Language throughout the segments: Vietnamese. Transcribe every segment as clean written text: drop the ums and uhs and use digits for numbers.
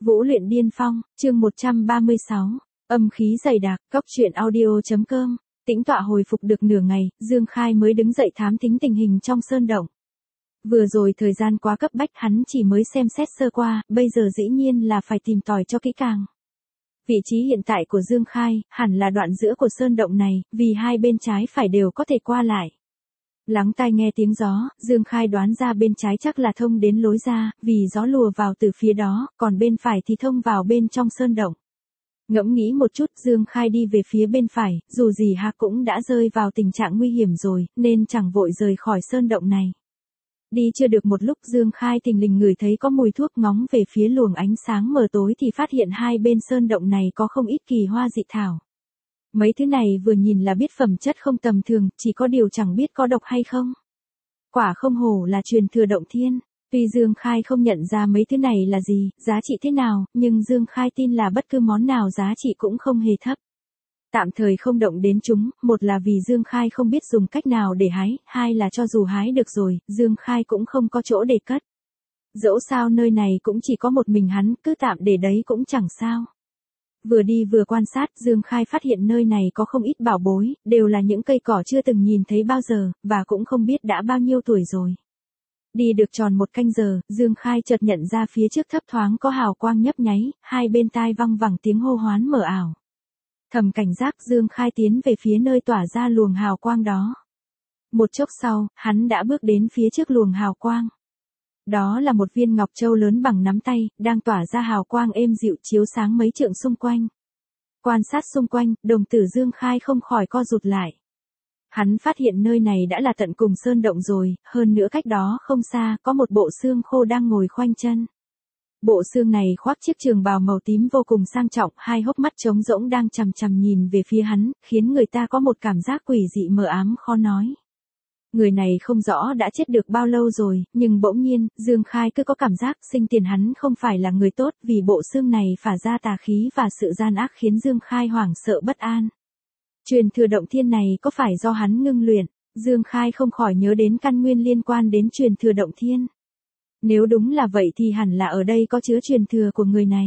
Vũ luyện điên phong, chương 136, âm khí dày đặc, góc truyện audio.com, tĩnh tọa hồi phục được nửa ngày, Dương Khai mới đứng dậy thám thính tình hình trong sơn động. Vừa rồi thời gian quá cấp bách hắn chỉ mới xem xét sơ qua, bây giờ dĩ nhiên là phải tìm tòi cho kỹ càng. Vị trí hiện tại của Dương Khai, hẳn là đoạn giữa của sơn động này, vì hai bên trái phải đều có thể qua lại. Lắng tai nghe tiếng gió, Dương Khai đoán ra bên trái chắc là thông đến lối ra, vì gió lùa vào từ phía đó, còn bên phải thì thông vào bên trong sơn động. Ngẫm nghĩ một chút, Dương Khai đi về phía bên phải, dù gì Hạc cũng đã rơi vào tình trạng nguy hiểm rồi, nên chẳng vội rời khỏi sơn động này. Đi chưa được một lúc Dương Khai thình lình ngửi thấy có mùi thuốc, ngóng về phía luồng ánh sáng mờ tối thì phát hiện hai bên sơn động này có không ít kỳ hoa dị thảo. Mấy thứ này vừa nhìn là biết phẩm chất không tầm thường, chỉ có điều chẳng biết có độc hay không. Quả không hổ là truyền thừa động thiên. Tuy Dương Khai không nhận ra mấy thứ này là gì, giá trị thế nào, nhưng Dương Khai tin là bất cứ món nào giá trị cũng không hề thấp. Tạm thời không động đến chúng, một là vì Dương Khai không biết dùng cách nào để hái, hai là cho dù hái được rồi, Dương Khai cũng không có chỗ để cất. Dẫu sao nơi này cũng chỉ có một mình hắn, cứ tạm để đấy cũng chẳng sao. Vừa đi vừa quan sát, Dương Khai phát hiện nơi này có không ít bảo bối, đều là những cây cỏ chưa từng nhìn thấy bao giờ, và cũng không biết đã bao nhiêu tuổi rồi. Đi được tròn một canh giờ, Dương Khai chợt nhận ra phía trước thấp thoáng có hào quang nhấp nháy, hai bên tai văng vẳng tiếng hô hoán mờ ảo. Thầm cảnh giác, Dương Khai tiến về phía nơi tỏa ra luồng hào quang đó. Một chốc sau, hắn đã bước đến phía trước luồng hào quang. Đó là một viên ngọc châu lớn bằng nắm tay, đang tỏa ra hào quang êm dịu chiếu sáng mấy trượng xung quanh. Quan sát xung quanh, đồng tử Dương Khai không khỏi co rụt lại. Hắn phát hiện nơi này đã là tận cùng sơn động rồi, hơn nữa cách đó không xa, có một bộ xương khô đang ngồi khoanh chân. Bộ xương này khoác chiếc trường bào màu tím vô cùng sang trọng, hai hốc mắt trống rỗng đang chằm chằm nhìn về phía hắn, khiến người ta có một cảm giác quỷ dị mờ ám khó nói. Người này không rõ đã chết được bao lâu rồi, nhưng bỗng nhiên, Dương Khai cứ có cảm giác sinh tiền hắn không phải là người tốt, vì bộ xương này phả ra tà khí và sự gian ác khiến Dương Khai hoảng sợ bất an. Truyền thừa động thiên này có phải do hắn ngưng luyện? Dương Khai không khỏi nhớ đến căn nguyên liên quan đến truyền thừa động thiên. Nếu đúng là vậy thì hẳn là ở đây có chứa truyền thừa của người này.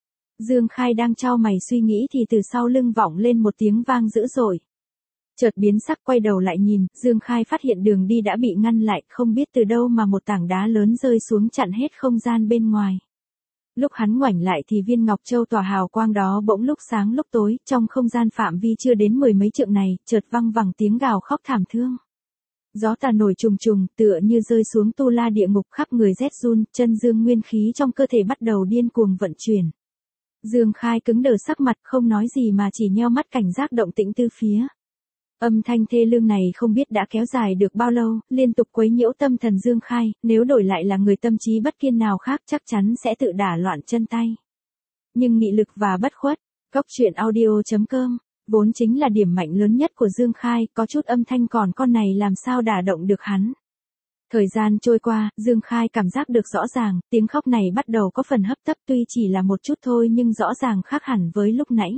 Dương Khai đang chau mày suy nghĩ thì từ sau lưng vọng lên một tiếng vang dữ dội. Chợt biến sắc quay đầu lại nhìn, Dương Khai phát hiện đường đi đã bị ngăn lại, không biết từ đâu mà một tảng đá lớn rơi xuống chặn hết không gian bên ngoài. Lúc hắn ngoảnh lại thì viên ngọc châu tỏa hào quang đó bỗng lúc sáng lúc tối, trong không gian phạm vi chưa đến 10 mấy trượng này, chợt văng vẳng tiếng gào khóc thảm thương. Gió tà nổi trùng trùng, tựa như rơi xuống tu la địa ngục, khắp người rét run, chân dương nguyên khí trong cơ thể bắt đầu điên cuồng vận chuyển. Dương Khai cứng đờ sắc mặt, không nói gì mà chỉ nheo mắt cảnh giác động tĩnh từ phía. Âm thanh thê lương này không biết đã kéo dài được bao lâu, liên tục quấy nhiễu tâm thần Dương Khai, nếu đổi lại là người tâm trí bất kiên nào khác chắc chắn sẽ tự đả loạn chân tay. Nhưng nghị lực và bất khuất, góc truyện audio.com, vốn chính là điểm mạnh lớn nhất của Dương Khai, có chút âm thanh còn con này làm sao đả động được hắn. Thời gian trôi qua, Dương Khai cảm giác được rõ ràng, tiếng khóc này bắt đầu có phần hấp tấp, tuy chỉ là một chút thôi nhưng rõ ràng khác hẳn với lúc nãy.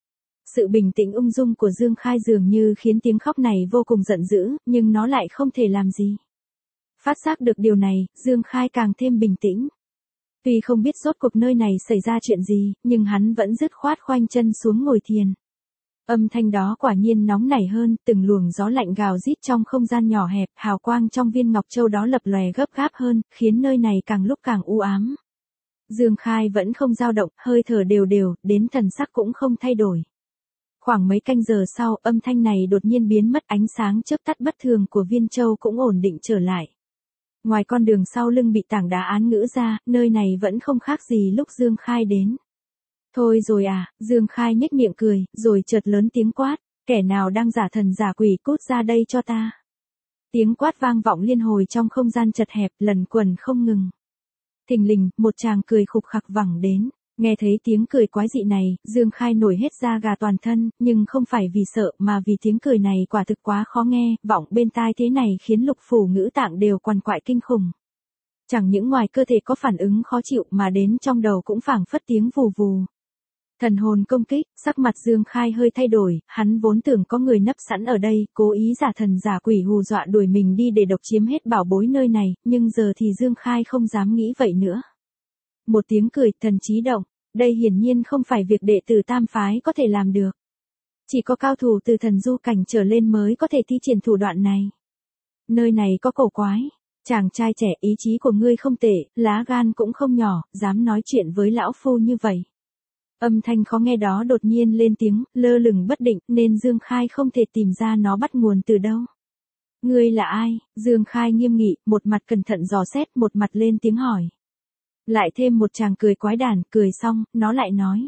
Sự bình tĩnh ung dung của Dương Khai dường như khiến tiếng khóc này vô cùng giận dữ, nhưng nó lại không thể làm gì. Phát giác được điều này, Dương Khai càng thêm bình tĩnh. Tuy không biết rốt cuộc nơi này xảy ra chuyện gì, nhưng hắn vẫn dứt khoát khoanh chân xuống ngồi thiền. Âm thanh đó quả nhiên nóng nảy hơn, từng luồng gió lạnh gào rít trong không gian nhỏ hẹp, hào quang trong viên ngọc châu đó lập lòe gấp gáp hơn, khiến nơi này càng lúc càng u ám. Dương Khai vẫn không dao động, hơi thở đều đều, đến thần sắc cũng không thay đổi. Khoảng mấy canh giờ sau, âm thanh này đột nhiên biến mất, ánh sáng chớp tắt bất thường của viên châu cũng ổn định trở lại. Ngoài con đường sau lưng bị tảng đá án ngữ ra, nơi này vẫn không khác gì lúc Dương Khai đến. Thôi rồi à, Dương Khai nhếch miệng cười, rồi chợt lớn tiếng quát, kẻ nào đang giả thần giả quỷ cút ra đây cho ta. Tiếng quát vang vọng liên hồi trong không gian chật hẹp, lần quần không ngừng. Thình lình, một chàng cười khục khặc vẳng đến. Nghe thấy tiếng cười quái dị này, Dương Khai nổi hết da gà toàn thân, nhưng không phải vì sợ mà vì tiếng cười này quả thực quá khó nghe, vọng bên tai thế này khiến lục phủ ngữ tạng đều quằn quại kinh khủng. Chẳng những ngoài cơ thể có phản ứng khó chịu mà đến trong đầu cũng phảng phất tiếng vù vù. Thần hồn công kích, sắc mặt Dương Khai hơi thay đổi, hắn vốn tưởng có người nấp sẵn ở đây, cố ý giả thần giả quỷ hù dọa đuổi mình đi để độc chiếm hết bảo bối nơi này, nhưng giờ thì Dương Khai không dám nghĩ vậy nữa. Một tiếng cười, thần trí động. Đây hiển nhiên không phải việc đệ tử tam phái có thể làm được. Chỉ có cao thủ từ thần du cảnh trở lên mới có thể thi triển thủ đoạn này. Nơi này có cổ quái. Chàng trai trẻ, ý chí của ngươi không tệ, lá gan cũng không nhỏ, dám nói chuyện với lão phu như vậy. Âm thanh khó nghe đó đột nhiên lên tiếng, lơ lửng bất định, nên Dương Khai không thể tìm ra nó bắt nguồn từ đâu. Ngươi là ai? Dương Khai nghiêm nghị, một mặt cẩn thận dò xét, một mặt lên tiếng hỏi. Lại thêm một chàng cười quái đản, cười xong, nó lại nói.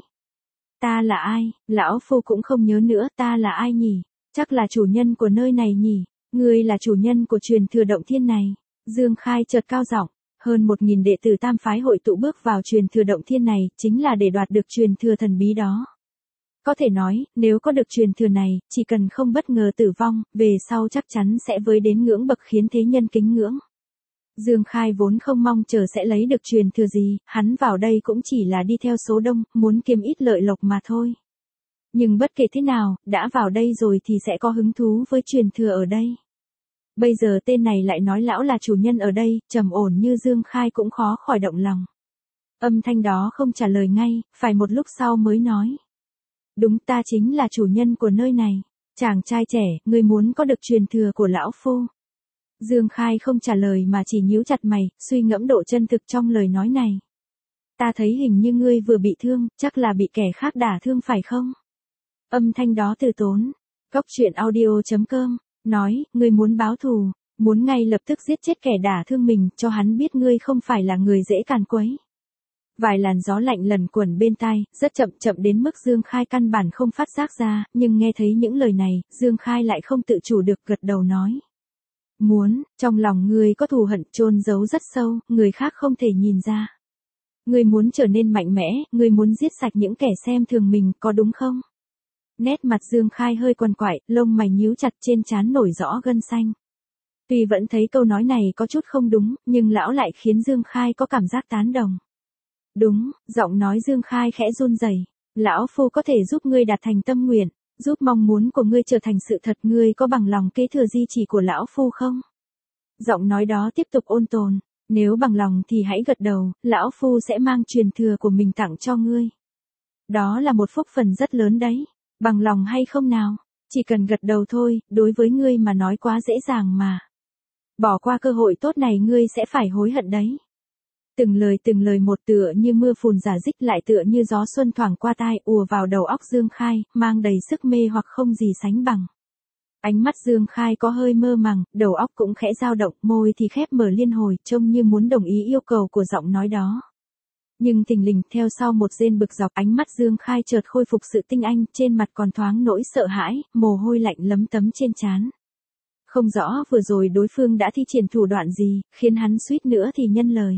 Ta là ai? Lão phu cũng không nhớ nữa, ta là ai nhỉ? Chắc là chủ nhân của nơi này nhỉ? Ngươi là chủ nhân của truyền thừa động thiên này. Dương Khai chợt cao giọng, hơn 1000 đệ tử tam phái hội tụ bước vào truyền thừa động thiên này, chính là để đoạt được truyền thừa thần bí đó. Có thể nói, nếu có được truyền thừa này, chỉ cần không bất ngờ tử vong, về sau chắc chắn sẽ với đến ngưỡng bậc khiến thế nhân kính ngưỡng. Dương Khai vốn không mong chờ sẽ lấy được truyền thừa gì, hắn vào đây cũng chỉ là đi theo số đông, muốn kiếm ít lợi lộc mà thôi. Nhưng bất kể thế nào, đã vào đây rồi thì sẽ có hứng thú với truyền thừa ở đây. Bây giờ tên này lại nói lão là chủ nhân ở đây, trầm ổn như Dương Khai cũng khó khỏi động lòng. Âm thanh đó không trả lời ngay, phải một lúc sau mới nói. Đúng, ta chính là chủ nhân của nơi này. Chàng trai trẻ, ngươi muốn có được truyền thừa của lão phu. Dương Khai không trả lời mà chỉ nhíu chặt mày, suy ngẫm độ chân thực trong lời nói này. Ta thấy hình như ngươi vừa bị thương, chắc là bị kẻ khác đả thương phải không? Âm thanh đó từ tốn. Cốc truyện audio.com nói, ngươi muốn báo thù, muốn ngay lập tức giết chết kẻ đả thương mình, cho hắn biết ngươi không phải là người dễ càn quấy. Vài làn gió lạnh lần quẩn bên tai, rất chậm chậm đến mức Dương Khai căn bản không phát giác ra, nhưng nghe thấy những lời này, Dương Khai lại không tự chủ được gật đầu nói. Muốn, trong lòng ngươi có thù hận chôn giấu rất sâu, người khác không thể nhìn ra. Ngươi muốn trở nên mạnh mẽ, ngươi muốn giết sạch những kẻ xem thường mình, có đúng không? Nét mặt Dương Khai hơi quằn quại, lông mày nhíu chặt, trên trán nổi rõ gân xanh. Tuy vẫn thấy câu nói này có chút không đúng, nhưng lão lại khiến Dương Khai có cảm giác tán đồng. Đúng, giọng nói Dương Khai khẽ run rẩy. Lão phu có thể giúp ngươi đạt thành tâm nguyện, giúp mong muốn của ngươi trở thành sự thật, ngươi có bằng lòng kế thừa di chỉ của lão phu không? Giọng nói đó tiếp tục ôn tồn, nếu bằng lòng thì hãy gật đầu, lão phu sẽ mang truyền thừa của mình tặng cho ngươi. Đó là một phúc phần rất lớn đấy, bằng lòng hay không nào? Chỉ cần gật đầu thôi, đối với ngươi mà nói quá dễ dàng mà. Bỏ qua cơ hội tốt này ngươi sẽ phải hối hận đấy. Từng lời một tựa như mưa phùn rả rích, lại tựa như gió xuân thoảng qua tai, ùa vào đầu óc Dương Khai, mang đầy sức mê hoặc không gì sánh bằng. Ánh mắt Dương Khai có hơi mơ màng, đầu óc cũng khẽ dao động, môi thì khép mở liên hồi, trông như muốn đồng ý yêu cầu của giọng nói đó. Nhưng thình lình, theo sau một rên bực dọc, ánh mắt Dương Khai chợt khôi phục sự tinh anh, trên mặt còn thoáng nỗi sợ hãi, mồ hôi lạnh lấm tấm trên trán. Không rõ vừa rồi đối phương đã thi triển thủ đoạn gì, khiến hắn suýt nữa thì nhân lời.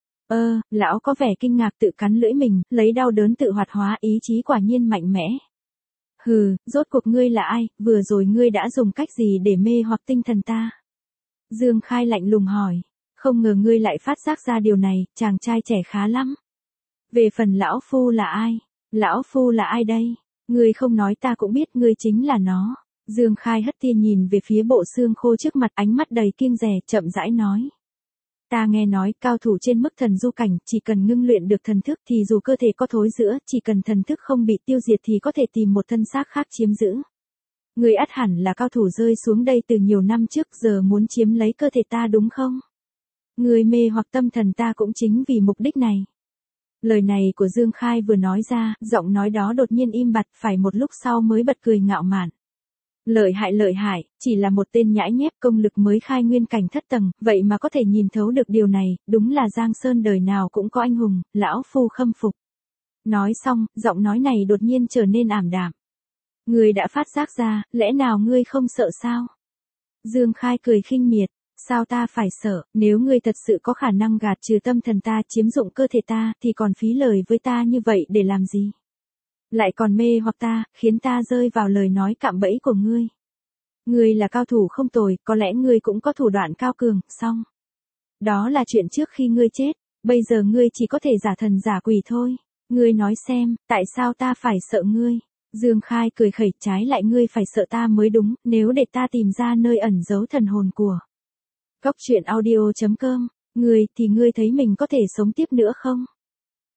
Lão có vẻ kinh ngạc, tự cắn lưỡi mình, lấy đau đớn tự hoạt hóa, ý chí quả nhiên mạnh mẽ. Hừ, rốt cuộc ngươi là ai, vừa rồi ngươi đã dùng cách gì để mê hoặc tinh thần ta? Dương Khai lạnh lùng hỏi, không ngờ ngươi lại phát giác ra điều này, chàng trai trẻ khá lắm. Về phần lão phu là ai? Lão phu là ai đây? Ngươi không nói ta cũng biết, ngươi chính là nó. Dương Khai hất tia nhìn về phía bộ xương khô trước mặt, ánh mắt đầy kiêng dè, chậm rãi nói. Ta nghe nói, cao thủ trên mức thần du cảnh, chỉ cần ngưng luyện được thần thức thì dù cơ thể có thối rữa, chỉ cần thần thức không bị tiêu diệt thì có thể tìm một thân xác khác chiếm giữ. Người ắt hẳn là cao thủ rơi xuống đây từ nhiều năm trước, giờ muốn chiếm lấy cơ thể ta đúng không? Người mê hoặc tâm thần ta cũng chính vì mục đích này. Lời này của Dương Khai vừa nói ra, giọng nói đó đột nhiên im bặt, phải một lúc sau mới bật cười ngạo mạn. Lợi hại, chỉ là một tên nhãi nhép công lực mới khai nguyên cảnh thất tầng, vậy mà có thể nhìn thấu được điều này, đúng là Giang Sơn đời nào cũng có anh hùng, lão phu khâm phục. Nói xong, giọng nói này đột nhiên trở nên ảm đạm. Ngươi đã phát giác ra, lẽ nào ngươi không sợ sao? Dương Khai cười khinh miệt, sao ta phải sợ, nếu ngươi thật sự có khả năng gạt trừ tâm thần ta, chiếm dụng cơ thể ta, thì còn phí lời với ta như vậy để làm gì? Lại còn mê hoặc ta, khiến ta rơi vào lời nói cạm bẫy của ngươi. Ngươi là cao thủ không tồi, có lẽ ngươi cũng có thủ đoạn cao cường, xong. Đó là chuyện trước khi ngươi chết, bây giờ ngươi chỉ có thể giả thần giả quỷ thôi. Ngươi nói xem, tại sao ta phải sợ ngươi? Dương Khai cười khẩy, trái lại ngươi phải sợ ta mới đúng, nếu để ta tìm ra nơi ẩn giấu thần hồn của. Cốc truyện audio.com, ngươi thì ngươi thấy mình có thể sống tiếp nữa không?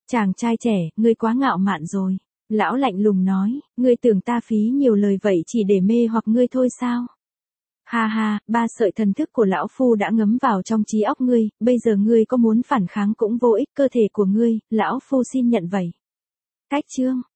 Chàng trai trẻ, ngươi quá ngạo mạn rồi. Lão lạnh lùng nói, ngươi tưởng ta phí nhiều lời vậy chỉ để mê hoặc ngươi thôi sao? Ha ha, 3 sợi thần thức của lão phu đã ngấm vào trong trí óc ngươi, bây giờ ngươi có muốn phản kháng cũng vô ích, cơ thể của ngươi, lão phu xin nhận vậy. Cách chương